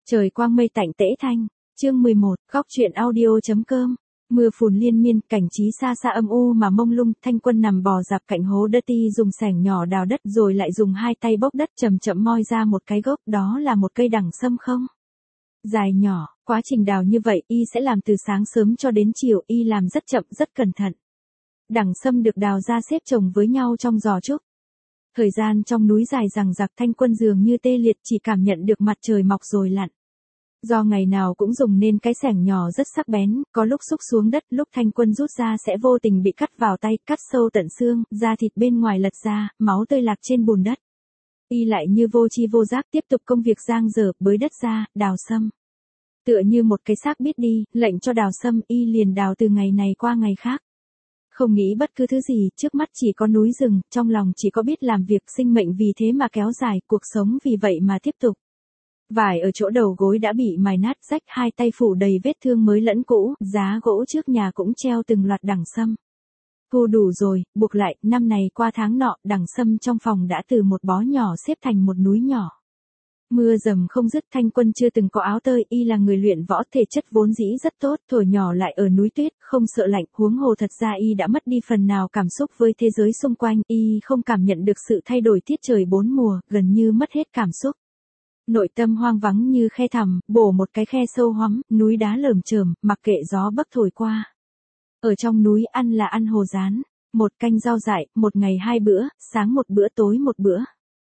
Trời quang mây tạnh tễ thanh, chương 11, góc truyện audio.com. Mưa phùn liên miên, cảnh trí xa xa âm u mà mông lung, Thanh Quân nằm bò dạp cạnh hố đất, y dùng xẻng nhỏ đào đất rồi lại dùng hai tay bốc đất chậm chậm moi ra một cái gốc, đó là một cây đẳng sâm không dài nhỏ. Quá trình đào như vậy y sẽ làm từ sáng sớm cho đến chiều, y làm rất chậm rất cẩn thận. Đẳng sâm được đào ra xếp chồng với nhau trong giò trúc. Thời gian trong núi dài dằng dặc, Thanh Quân dường như tê liệt, chỉ cảm nhận được mặt trời mọc rồi lặn. Do ngày nào cũng dùng nên cái xẻng nhỏ rất sắc bén, có lúc xúc xuống đất, lúc Thanh Quân rút ra sẽ vô tình bị cắt vào tay, cắt sâu tận xương, da thịt bên ngoài lật ra, máu tươi lạc trên bùn đất. Y lại như vô tri vô giác tiếp tục công việc giang dở, bới đất ra, đào sâm. Tựa như một cái xác biết đi, lệnh cho đào sâm, y liền đào từ ngày này qua ngày khác. Không nghĩ bất cứ thứ gì, trước mắt chỉ có núi rừng, trong lòng chỉ có biết làm việc, sinh mệnh vì thế mà kéo dài, cuộc sống vì vậy mà tiếp tục. Vải ở chỗ đầu gối đã bị mài nát rách, hai tay phủ đầy vết thương mới lẫn cũ, giá gỗ trước nhà cũng treo từng loạt đẳng sâm. Thu đủ rồi, buộc lại, năm này qua tháng nọ, đẳng sâm trong phòng đã từ một bó nhỏ xếp thành một núi nhỏ. Mưa dầm không dứt, Thanh Quân chưa từng có áo tơi, y là người luyện võ, thể chất vốn dĩ rất tốt, thổi nhỏ lại ở núi tuyết, không sợ lạnh, huống hồ thật ra y đã mất đi phần nào cảm xúc với thế giới xung quanh, y không cảm nhận được sự thay đổi tiết trời bốn mùa, gần như mất hết cảm xúc. Nội tâm hoang vắng như khe thẳm, bổ một cái khe sâu hoắm, núi đá lởm chởm, mặc kệ gió bấc thổi qua. Ở trong núi ăn là ăn hồ rán, một canh rau dại, một ngày hai bữa, sáng một bữa tối một bữa.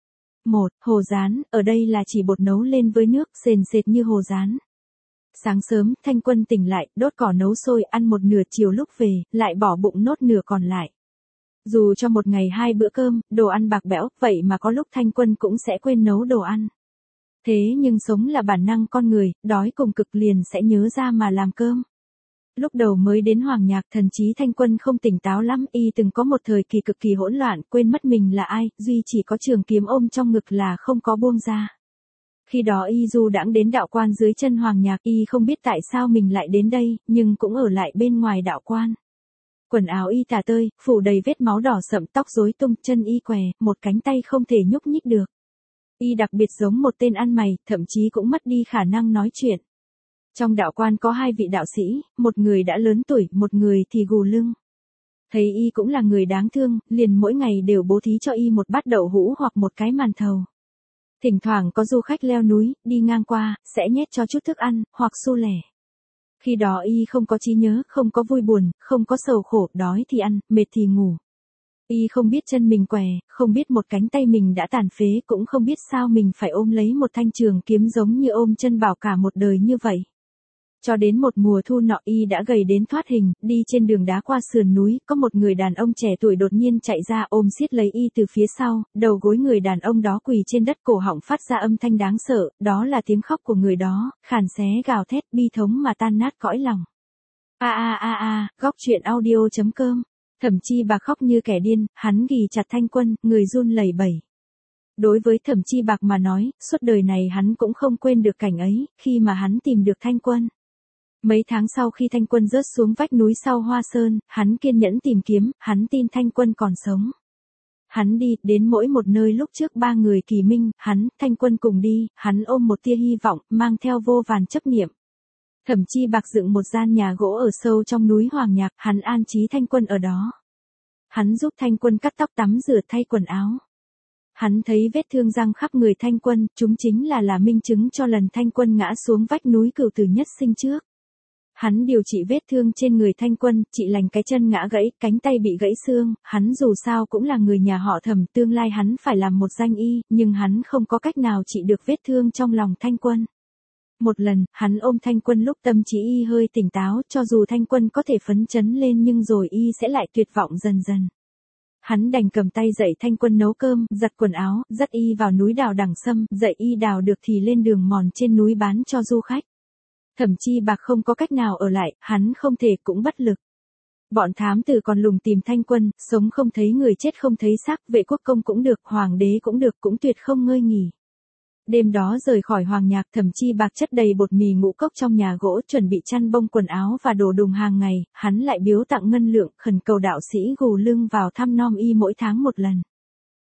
Hồ rán, ở đây là chỉ bột nấu lên với nước, sền sệt như hồ rán. Sáng sớm, Thanh Quân tỉnh lại, đốt cỏ nấu sôi, ăn một nửa, chiều lúc về, lại bỏ bụng nốt nửa còn lại. Dù cho một ngày hai bữa cơm, đồ ăn bạc bẽo, vậy mà có lúc Thanh Quân cũng sẽ quên nấu đồ ăn. Thế nhưng sống là bản năng con người, đói cùng cực liền sẽ nhớ ra mà làm cơm. Lúc đầu mới đến Hoàng Nhạc, thần trí Thanh Quân không tỉnh táo lắm, y từng có một thời kỳ cực kỳ hỗn loạn, quên mất mình là ai, duy chỉ có trường kiếm ôm trong ngực là không có buông ra. Khi đó y du đãng đến đạo quan dưới chân Hoàng Nhạc, y không biết tại sao mình lại đến đây, nhưng cũng ở lại bên ngoài đạo quan. Quần áo y tả tơi, phủ đầy vết máu đỏ sậm, tóc rối tung, chân y què, một cánh tay không thể nhúc nhích được. Y đặc biệt giống một tên ăn mày, thậm chí cũng mất đi khả năng nói chuyện. Trong đạo quan có hai vị đạo sĩ, một người đã lớn tuổi, một người thì gù lưng. Thấy y cũng là người đáng thương, liền mỗi ngày đều bố thí cho y một bát đậu hũ hoặc một cái màn thầu. Thỉnh thoảng có du khách leo núi, đi ngang qua, sẽ nhét cho chút thức ăn, hoặc xu lẻ. Khi đó y không có trí nhớ, không có vui buồn, không có sầu khổ, đói thì ăn, mệt thì ngủ. Y không biết chân mình què, không biết một cánh tay mình đã tàn phế, cũng không biết sao mình phải ôm lấy một thanh trường kiếm giống như ôm chân bảo cả một đời như vậy. Cho đến một mùa thu nọ y đã gầy đến thoát hình, đi trên đường đá qua sườn núi, có một người đàn ông trẻ tuổi đột nhiên chạy ra ôm siết lấy y từ phía sau, đầu gối người đàn ông đó quỳ trên đất, cổ họng phát ra âm thanh đáng sợ, đó là tiếng khóc của người đó, khàn xé gào thét, bi thống mà tan nát cõi lòng. Góc truyện audio.com. Thẩm Chi Bạc khóc như kẻ điên, hắn ghì chặt Thanh Quân, người run lẩy bẩy. Đối với Thẩm Chi Bạc mà nói, suốt đời này hắn cũng không quên được cảnh ấy, khi mà hắn tìm được Thanh Quân. Mấy tháng sau khi Thanh Quân rớt xuống vách núi sau Hoa Sơn, hắn kiên nhẫn tìm kiếm, hắn tin Thanh Quân còn sống. Hắn đi, đến mỗi một nơi lúc trước ba người kỳ minh, hắn, Thanh Quân cùng đi, hắn ôm một tia hy vọng, mang theo vô vàn chấp niệm. Thẩm Chi Bạc dựng một gian nhà gỗ ở sâu trong núi Hoàng Nhạc, hắn an trí Thanh Quân ở đó. Hắn giúp Thanh Quân cắt tóc, tắm rửa, thay quần áo. Hắn thấy vết thương răng khắp người Thanh Quân, chúng chính là minh chứng cho lần Thanh Quân ngã xuống vách núi Cửu Tử Nhất Sinh trước. Hắn điều trị vết thương trên người Thanh Quân, trị lành cái chân ngã gãy, cánh tay bị gãy xương, hắn dù sao cũng là người nhà họ Thẩm, tương lai hắn phải làm một danh y, nhưng hắn không có cách nào trị được vết thương trong lòng Thanh Quân. Một lần, hắn ôm Thanh Quân lúc tâm trí y hơi tỉnh táo, cho dù Thanh Quân có thể phấn chấn lên nhưng rồi y sẽ lại tuyệt vọng dần dần. Hắn đành cầm tay dạy Thanh Quân nấu cơm, giặt quần áo, dắt y vào núi đào đẳng sâm, dạy y đào được thì lên đường mòn trên núi bán cho du khách. Thẩm Chi Bạc không có cách nào ở lại, hắn không thể cũng bất lực. Bọn thám tử còn lùng tìm Thanh Quân, sống không thấy người chết không thấy xác, vệ quốc công cũng được, hoàng đế cũng được, cũng tuyệt không ngơi nghỉ. Đêm đó rời khỏi Hoàng Nhạc, Thẩm Chi Bạc chất đầy bột mì ngũ cốc trong nhà gỗ, chuẩn bị chăn bông quần áo và đồ đùng hàng ngày, hắn lại biếu tặng ngân lượng, khẩn cầu đạo sĩ gù lưng vào thăm nom y mỗi tháng một lần.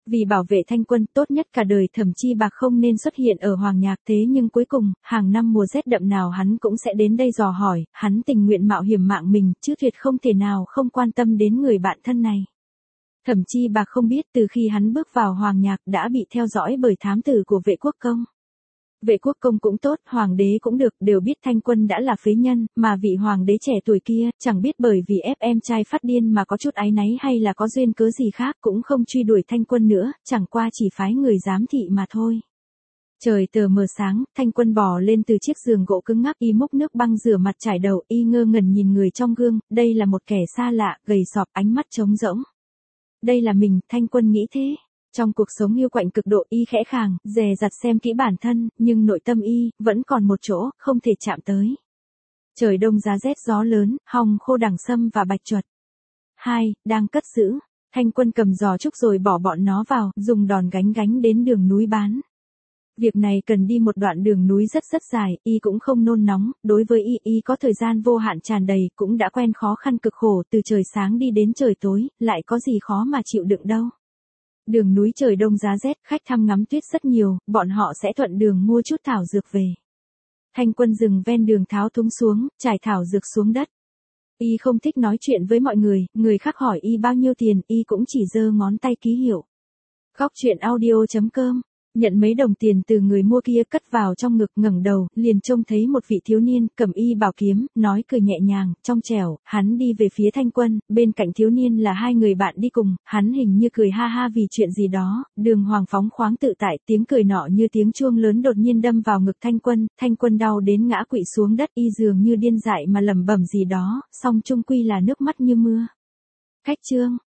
Vì bảo vệ Thanh Quân, tốt nhất cả đời Thẩm Chi Bạc không nên xuất hiện ở Hoàng Nhạc, thế nhưng cuối cùng, hàng năm mùa rét đậm nào hắn cũng sẽ đến đây dò hỏi, hắn tình nguyện mạo hiểm mạng mình, chứ tuyệt không thể nào không quan tâm đến người bạn thân này. Thẩm Chi Bạc không biết từ khi hắn bước vào Hoàng Nhạc đã bị theo dõi bởi thám tử của Vệ Quốc Công. Vệ Quốc Công cũng tốt, hoàng đế cũng được, đều biết Thanh Quân đã là phế nhân, mà vị hoàng đế trẻ tuổi kia, chẳng biết bởi vì ép em trai phát điên mà có chút áy náy hay là có duyên cớ gì khác cũng không truy đuổi Thanh Quân nữa, chẳng qua chỉ phái người giám thị mà thôi. Trời tờ mờ sáng, Thanh Quân bò lên từ chiếc giường gỗ cứng ngắc, y múc nước băng rửa mặt trải đầu, y ngơ ngẩn nhìn người trong gương, đây là một kẻ xa lạ, gầy sọp, ánh mắt trống rỗng. Đây là mình, Thanh Quân nghĩ thế. Trong cuộc sống hiu quạnh cực độ, y khẽ khàng, dè dặt xem kỹ bản thân, nhưng nội tâm y, vẫn còn một chỗ, không thể chạm tới. Trời đông giá rét gió lớn, hong khô đằng sâm và bạch chuột. 2. Đang cất giữ. Thanh Quân cầm giò trúc rồi bỏ bọn nó vào, dùng đòn gánh đến đường núi bán. Việc này cần đi một đoạn đường núi rất dài, y cũng không nôn nóng, đối với y có thời gian vô hạn tràn đầy, cũng đã quen khó khăn cực khổ từ trời sáng đi đến trời tối, lại có gì khó mà chịu đựng đâu. Đường núi trời đông giá rét, khách thăm ngắm tuyết rất nhiều, bọn họ sẽ thuận đường mua chút thảo dược về. Thanh Quân dừng ven đường tháo thúng xuống, trải thảo dược xuống đất. Y không thích nói chuyện với mọi người khác hỏi y bao nhiêu tiền, y cũng chỉ giơ ngón tay ký hiệu. Góc truyện audio.com Nhận mấy đồng tiền từ người mua kia cất vào trong ngực, ngẩng đầu, liền trông thấy một vị thiếu niên, cầm y bảo kiếm, nói cười nhẹ nhàng, trong trẻo, hắn đi về phía Thanh Quân, bên cạnh thiếu niên là hai người bạn đi cùng, hắn hình như cười ha ha vì chuyện gì đó, đường hoàng phóng khoáng tự tại, tiếng cười nọ như tiếng chuông lớn đột nhiên đâm vào ngực Thanh Quân đau đến ngã quỵ xuống đất, y dường như điên dại mà lẩm bẩm gì đó, song chung quy là nước mắt như mưa. Khách chương